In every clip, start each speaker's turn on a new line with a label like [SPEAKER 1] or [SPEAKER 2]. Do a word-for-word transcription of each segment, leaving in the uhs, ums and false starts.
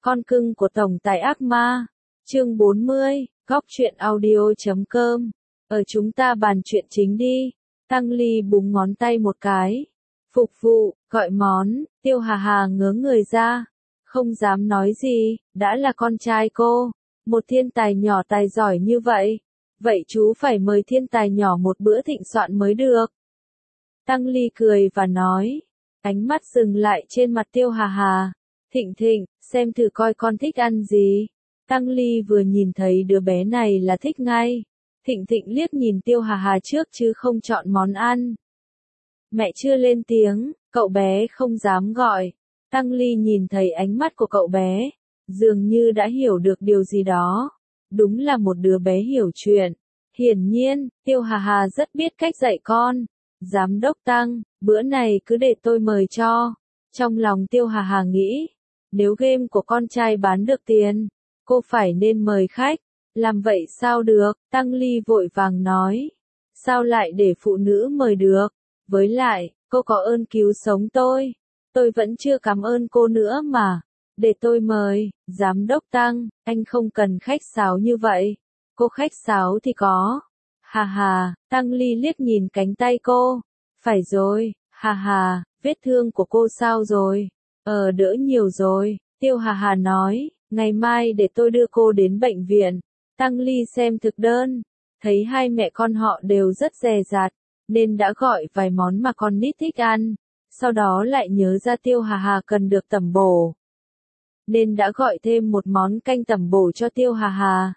[SPEAKER 1] Con cưng của tổng tài ác ma. Chương bốn mươi, góc truyện audio chấm com. Ở chúng ta bàn chuyện chính đi. Tăng Ly búng ngón tay một cái. Phục vụ, gọi món, Tiêu Hà Hà ngớ người ra. Không dám nói gì, đã là con trai cô. Một thiên tài nhỏ tài giỏi như vậy. Vậy chú phải mời thiên tài nhỏ một bữa thịnh soạn mới được. Tăng Ly cười và nói. Ánh mắt dừng lại trên mặt Tiêu Hà Hà. Thịnh Thịnh, xem thử coi con thích ăn gì. Tăng Ly vừa nhìn thấy đứa bé này là thích ngay. Thịnh Thịnh liếc nhìn Tiêu Hà Hà trước chứ không chọn món ăn. Mẹ chưa lên tiếng, cậu bé không dám gọi. Tăng Ly nhìn thấy ánh mắt của cậu bé, dường như đã hiểu được điều gì đó. Đúng là một đứa bé hiểu chuyện. Hiển nhiên, Tiêu Hà Hà rất biết cách dạy con. Giám đốc Tăng, bữa này cứ để tôi mời cho. Trong lòng Tiêu Hà Hà nghĩ, nếu game của con trai bán được tiền, cô phải nên mời khách. Làm vậy sao được, Tăng Ly vội vàng nói. Sao lại để phụ nữ mời được? Với lại, cô có ơn cứu sống tôi. Tôi vẫn chưa cảm ơn cô nữa mà. Để tôi mời, giám đốc Tăng, anh không cần khách sáo như vậy. Cô khách sáo thì có. Hà hà, Tăng Ly liếc nhìn cánh tay cô. Phải rồi, hà hà, vết thương của cô sao rồi? Ờ đỡ nhiều rồi, Tiêu Hà Hà nói, ngày mai để tôi đưa cô đến bệnh viện. Tăng Ly xem thực đơn, thấy hai mẹ con họ đều rất dè dặt, nên đã gọi vài món mà con nít thích ăn. Sau đó lại nhớ ra Tiêu Hà Hà cần được tẩm bổ, nên đã gọi thêm một món canh tẩm bổ cho Tiêu Hà Hà.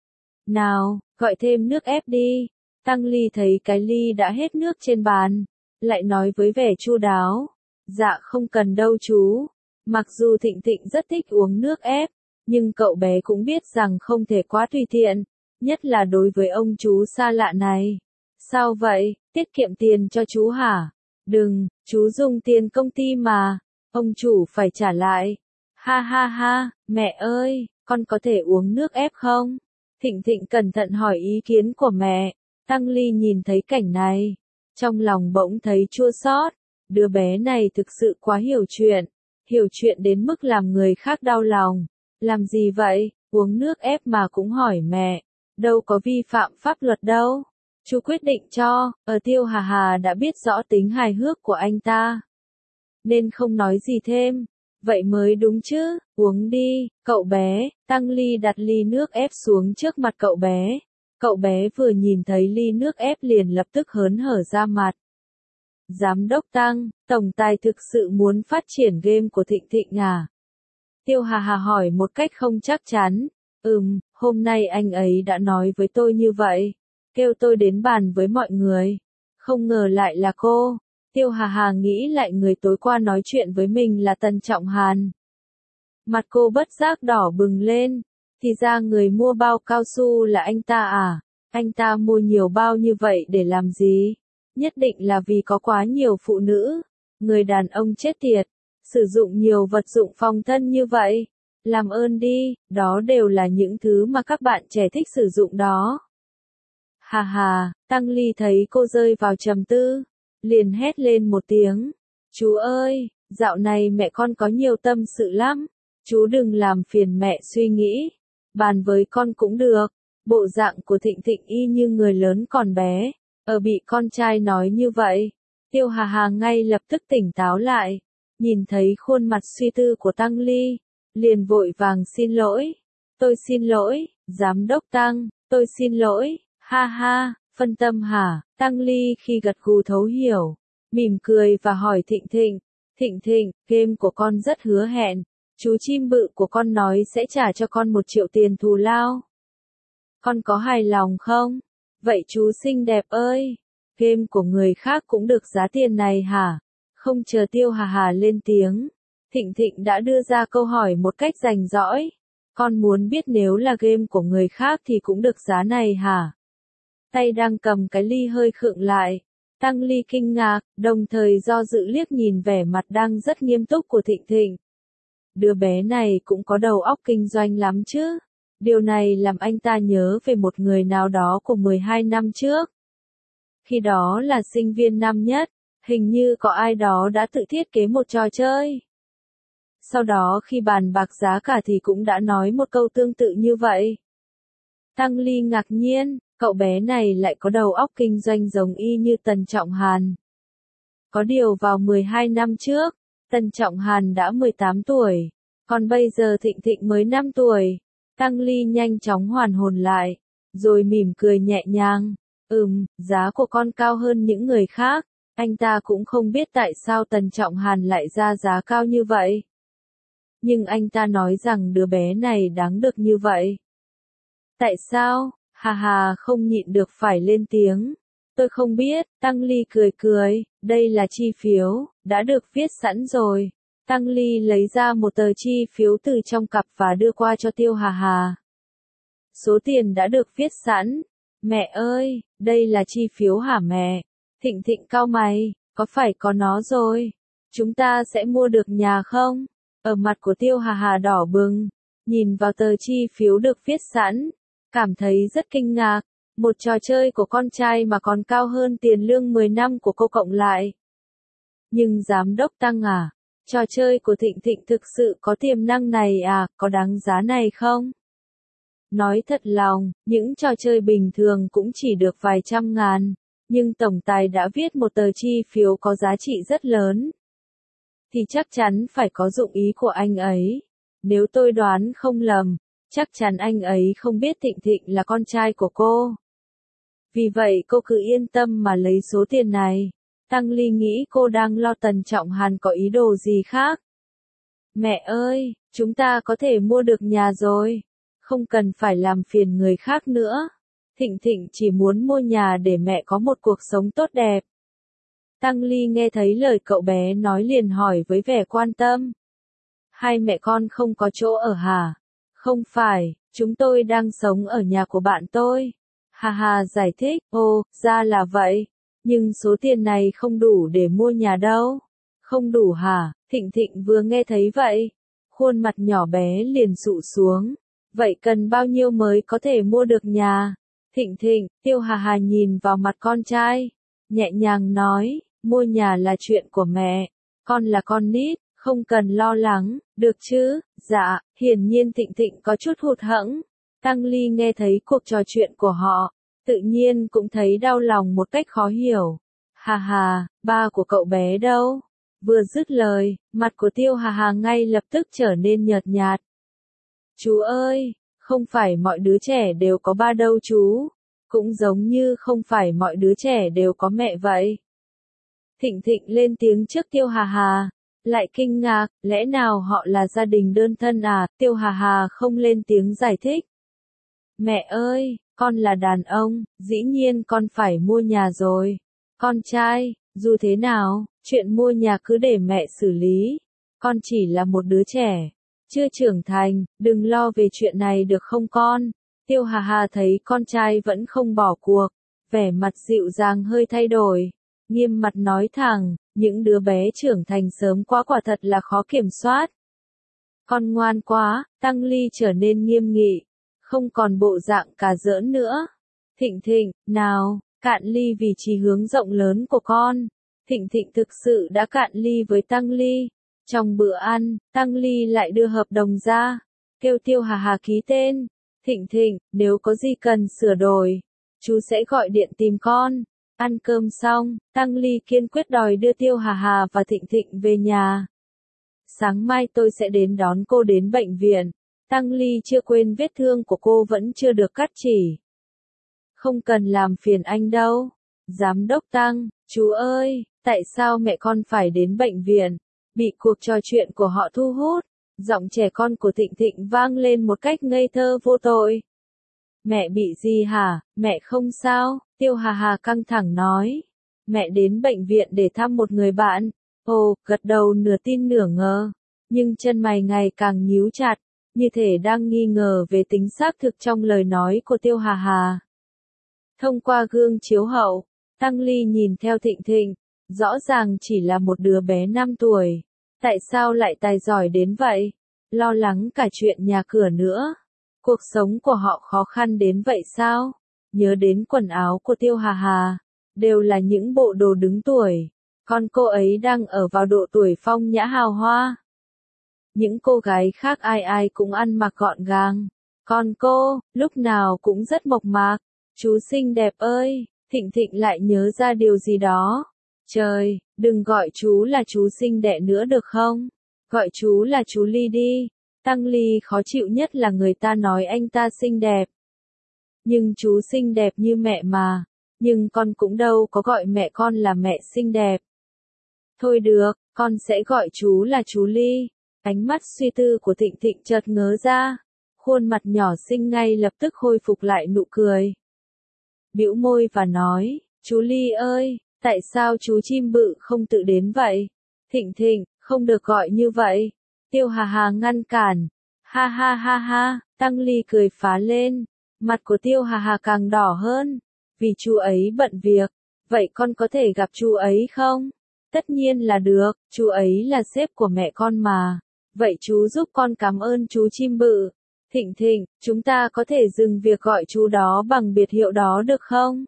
[SPEAKER 1] Nào, gọi thêm nước ép đi. Tăng Ly thấy cái ly đã hết nước trên bàn, lại nói với vẻ chu đáo. Dạ không cần đâu chú. Mặc dù Thịnh Thịnh rất thích uống nước ép, nhưng cậu bé cũng biết rằng không thể quá tùy tiện, nhất là đối với ông chú xa lạ này. Sao vậy, tiết kiệm tiền cho chú hả? Đừng, chú dùng tiền công ty mà, ông chủ phải trả lại. Ha ha ha, mẹ ơi, con có thể uống nước ép không? Thịnh Thịnh cẩn thận hỏi ý kiến của mẹ. Tăng Ly nhìn thấy cảnh này, trong lòng bỗng thấy chua xót. Đứa bé này thực sự quá hiểu chuyện, hiểu chuyện đến mức làm người khác đau lòng. Làm gì vậy, uống nước ép mà cũng hỏi mẹ, đâu có vi phạm pháp luật đâu. Chú quyết định cho, ở Tiêu Hà Hà đã biết rõ tính hài hước của anh ta, nên không nói gì thêm. Vậy mới đúng chứ, uống đi, cậu bé. Tăng Ly đặt ly nước ép xuống trước mặt cậu bé. Cậu bé vừa nhìn thấy ly nước ép liền lập tức hớn hở ra mặt. Giám đốc Tăng, tổng tài thực sự muốn phát triển game của Thịnh Thịnh à? Tiêu Hà Hà hỏi một cách không chắc chắn. Ừm, hôm nay anh ấy đã nói với tôi như vậy, kêu tôi đến bàn với mọi người. Không ngờ lại là cô. Tiêu Hà Hà nghĩ lại người tối qua nói chuyện với mình là Tần Trọng Hàn. Mặt cô bất giác đỏ bừng lên. Thì ra người mua bao cao su là anh ta à? Anh ta mua nhiều bao như vậy để làm gì? Nhất định là vì có quá nhiều phụ nữ. Người đàn ông chết tiệt, sử dụng nhiều vật dụng phòng thân như vậy. Làm ơn đi, đó đều là những thứ mà các bạn trẻ thích sử dụng đó. Hà hà, Tăng Ly thấy cô rơi vào trầm tư, liền hét lên một tiếng. Chú ơi, dạo này mẹ con có nhiều tâm sự lắm. Chú đừng làm phiền mẹ suy nghĩ. Bàn với con cũng được. Bộ dạng của Thịnh Thịnh y như người lớn còn bé. Ở bị con trai nói như vậy, Tiêu Hà Hà ngay lập tức tỉnh táo lại. Nhìn thấy khuôn mặt suy tư của Tăng Ly, liền vội vàng xin lỗi. Tôi xin lỗi, giám đốc Tăng, tôi xin lỗi. Ha ha, phân tâm hả? Tăng Ly khi gật gù thấu hiểu, mỉm cười và hỏi Thịnh Thịnh. Thịnh Thịnh, game của con rất hứa hẹn. Chú chim bự của con nói sẽ trả cho con một triệu tiền thù lao. Con có hài lòng không? Vậy chú xinh đẹp ơi, game của người khác cũng được giá tiền này hả? Không chờ Tiêu Hà Hà lên tiếng, Thịnh Thịnh đã đưa ra câu hỏi một cách rành rõi. Con muốn biết nếu là game của người khác thì cũng được giá này hả? Tay đang cầm cái ly hơi khựng lại. Tăng Ly kinh ngạc, đồng thời do dự liếc nhìn vẻ mặt đang rất nghiêm túc của Thịnh Thịnh. Đứa bé này cũng có đầu óc kinh doanh lắm chứ. Điều này làm anh ta nhớ về một người nào đó của mười hai năm trước. Khi đó là sinh viên năm nhất, hình như có ai đó đã tự thiết kế một trò chơi. Sau đó khi bàn bạc giá cả thì cũng đã nói một câu tương tự như vậy. Tăng Ly ngạc nhiên, cậu bé này lại có đầu óc kinh doanh giống y như Tần Trọng Hàn. Có điều vào mười hai năm trước, Tần Trọng Hàn đã mười tám tuổi, còn bây giờ Thịnh Thịnh mới năm tuổi. Tăng Ly nhanh chóng hoàn hồn lại, rồi mỉm cười nhẹ nhàng. Ừm, giá của con cao hơn những người khác, anh ta cũng không biết tại sao Tần Trọng Hàn lại ra giá cao như vậy. Nhưng anh ta nói rằng đứa bé này đáng được như vậy. Tại sao? Hà hà không nhịn được phải lên tiếng. Tôi không biết, Tăng Ly cười cười, đây là chi phiếu, đã được viết sẵn rồi. Tăng Ly lấy ra một tờ chi phiếu từ trong cặp và đưa qua cho Tiêu Hà Hà. Số tiền đã được viết sẵn. Mẹ ơi, đây là chi phiếu hả mẹ? Thịnh Thịnh cau mày, có phải có nó rồi? Chúng ta sẽ mua được nhà không? Ở mặt của Tiêu Hà Hà đỏ bừng, nhìn vào tờ chi phiếu được viết sẵn, cảm thấy rất kinh ngạc. Một trò chơi của con trai mà còn cao hơn tiền lương mười năm của cô cộng lại. Nhưng giám đốc Tăng à, trò chơi của Thịnh Thịnh thực sự có tiềm năng này à, có đáng giá này không? Nói thật lòng, những trò chơi bình thường cũng chỉ được vài trăm ngàn, nhưng tổng tài đã viết một tờ chi phiếu có giá trị rất lớn. Thì chắc chắn phải có dụng ý của anh ấy. Nếu tôi đoán không lầm, chắc chắn anh ấy không biết Thịnh Thịnh là con trai của cô. Vì vậy cô cứ yên tâm mà lấy số tiền này. Tăng Ly nghĩ cô đang lo Tần Trọng Hàn có ý đồ gì khác. Mẹ ơi, chúng ta có thể mua được nhà rồi. Không cần phải làm phiền người khác nữa. Thịnh Thịnh chỉ muốn mua nhà để mẹ có một cuộc sống tốt đẹp. Tăng Ly nghe thấy lời cậu bé nói liền hỏi với vẻ quan tâm. Hai mẹ con không có chỗ ở hả? Không phải, chúng tôi đang sống ở nhà của bạn tôi. Hà hà giải thích, ồ, ra là vậy. Nhưng số tiền này không đủ để mua nhà đâu. Không đủ hả? Thịnh Thịnh vừa nghe thấy vậy. Khuôn mặt nhỏ bé liền sụ xuống. Vậy cần bao nhiêu mới có thể mua được nhà? Thịnh Thịnh, Tiêu Hà Hà nhìn vào mặt con trai. Nhẹ nhàng nói, mua nhà là chuyện của mẹ. Con là con nít, không cần lo lắng, được chứ? Dạ, hiển nhiên Thịnh Thịnh có chút hụt hẫng. Tăng Ly nghe thấy cuộc trò chuyện của họ, tự nhiên cũng thấy đau lòng một cách khó hiểu. Hà hà, ba của cậu bé đâu? Vừa dứt lời, mặt của Tiêu Hà Hà ngay lập tức trở nên nhợt nhạt. Chú ơi, không phải mọi đứa trẻ đều có ba đâu chú. Cũng giống như không phải mọi đứa trẻ đều có mẹ vậy. Thịnh Thịnh lên tiếng trước Tiêu Hà Hà, lại kinh ngạc, lẽ nào họ là gia đình đơn thân à? Tiêu Hà Hà không lên tiếng giải thích. Mẹ ơi, con là đàn ông, dĩ nhiên con phải mua nhà rồi. Con trai, dù thế nào, chuyện mua nhà cứ để mẹ xử lý. Con chỉ là một đứa trẻ, chưa trưởng thành, đừng lo về chuyện này được không con? Tiêu Hà Hà thấy con trai vẫn không bỏ cuộc, vẻ mặt dịu dàng hơi thay đổi, nghiêm mặt nói thẳng, những đứa bé trưởng thành sớm quá quả thật là khó kiểm soát. Con ngoan quá, Tăng Ly trở nên nghiêm nghị, không còn bộ dạng cà giỡn nữa. Thịnh Thịnh, nào, cạn ly vì chí hướng rộng lớn của con. Thịnh Thịnh thực sự đã cạn ly với Tăng Ly. Trong bữa ăn, Tăng Ly lại đưa hợp đồng ra, kêu Tiêu Hà Hà ký tên. Thịnh Thịnh, nếu có gì cần sửa đổi, chú sẽ gọi điện tìm con. Ăn cơm xong, Tăng Ly kiên quyết đòi đưa Tiêu Hà Hà và Thịnh Thịnh về nhà. Sáng mai tôi sẽ đến đón cô đến bệnh viện. Tăng Ly chưa quên vết thương của cô vẫn chưa được cắt chỉ. Không cần làm phiền anh đâu. Giám đốc Tăng, chú ơi, tại sao mẹ con phải đến bệnh viện? Bị cuộc trò chuyện của họ thu hút, giọng trẻ con của Thịnh Thịnh vang lên một cách ngây thơ vô tội. Mẹ bị gì hả? Mẹ không sao, Tiêu Hà Hà căng thẳng nói. Mẹ đến bệnh viện để thăm một người bạn. Ồ, gật đầu nửa tin nửa ngờ. Nhưng chân mày ngày càng nhíu chặt, như thể đang nghi ngờ về tính xác thực trong lời nói của Tiêu Hà Hà. Thông qua gương chiếu hậu, Tăng Ly nhìn theo Thịnh Thịnh, rõ ràng chỉ là một đứa bé năm tuổi. Tại sao lại tài giỏi đến vậy? Lo lắng cả chuyện nhà cửa nữa. Cuộc sống của họ khó khăn đến vậy sao? Nhớ đến quần áo của Tiêu Hà Hà, đều là những bộ đồ đứng tuổi. Con cô ấy đang ở vào độ tuổi phong nhã hào hoa. những cô gái khác ai ai cũng ăn mặc gọn gàng. Còn cô, lúc nào cũng rất mộc mạc. Chú xinh đẹp ơi, Thịnh Thịnh lại nhớ ra điều gì đó. Trời, đừng gọi chú là chú xinh đẹp nữa được không? Gọi chú là chú Ly đi. Tăng Ly khó chịu nhất là người ta nói anh ta xinh đẹp. Nhưng chú xinh đẹp như mẹ mà. Nhưng con cũng đâu có gọi mẹ con là mẹ xinh đẹp. Thôi được, con sẽ gọi chú là chú Ly. Ánh mắt suy tư của Thịnh Thịnh chợt ngớ ra. Khuôn mặt nhỏ xinh ngay lập tức khôi phục lại nụ cười. Bĩu môi và nói, chú Ly ơi, tại sao chú chim bự không tự đến vậy? Thịnh Thịnh, không được gọi như vậy. Tiêu Hà Hà ngăn cản. Ha ha ha ha, Tăng Ly cười phá lên. Mặt của Tiêu Hà Hà càng đỏ hơn. Vì chú ấy bận việc. Vậy con có thể gặp chú ấy không? Tất nhiên là được, chú ấy là sếp của mẹ con mà. Vậy chú giúp con cảm ơn chú chim bự. Thịnh Thịnh, chúng ta có thể dừng việc gọi chú đó bằng biệt hiệu đó được không?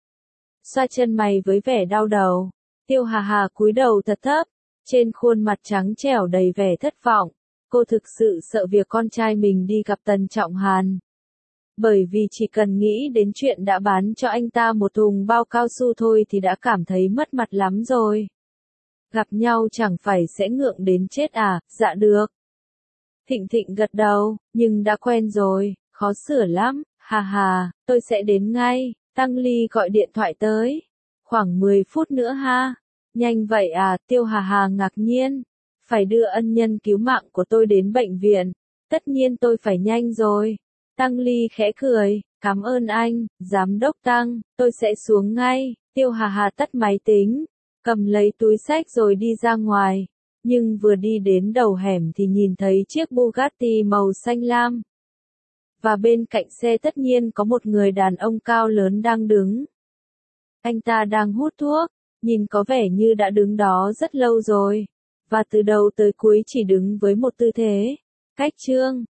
[SPEAKER 1] Xoa chân mày với vẻ đau đầu. Tiêu Hà Hà cúi đầu thật thấp. Trên khuôn mặt trắng trẻo đầy vẻ thất vọng. Cô thực sự sợ việc con trai mình đi gặp Tần Trọng Hàn. Bởi vì chỉ cần nghĩ đến chuyện đã bán cho anh ta một thùng bao cao su thôi thì đã cảm thấy mất mặt lắm rồi. Gặp nhau chẳng phải sẽ ngượng đến chết à? Dạ được. Thịnh Thịnh gật đầu, nhưng đã quen rồi, khó sửa lắm. Hà hà, tôi sẽ đến ngay. Tăng Ly gọi điện thoại tới. Khoảng mười phút nữa ha. Nhanh vậy à? Tiêu Hà Hà ngạc nhiên. Phải đưa ân nhân cứu mạng của tôi đến bệnh viện. Tất nhiên tôi phải nhanh rồi. Tăng Ly khẽ cười. Cảm ơn anh, giám đốc Tăng, tôi sẽ xuống ngay. Tiêu Hà Hà tắt máy tính, cầm lấy túi xách rồi đi ra ngoài. Nhưng vừa đi đến đầu hẻm thì nhìn thấy chiếc Bugatti màu xanh lam. Và bên cạnh xe tất nhiên có một người đàn ông cao lớn đang đứng. Anh ta đang hút thuốc, nhìn có vẻ như đã đứng đó rất lâu rồi. Và từ đầu tới cuối chỉ đứng với một tư thế, cách chương.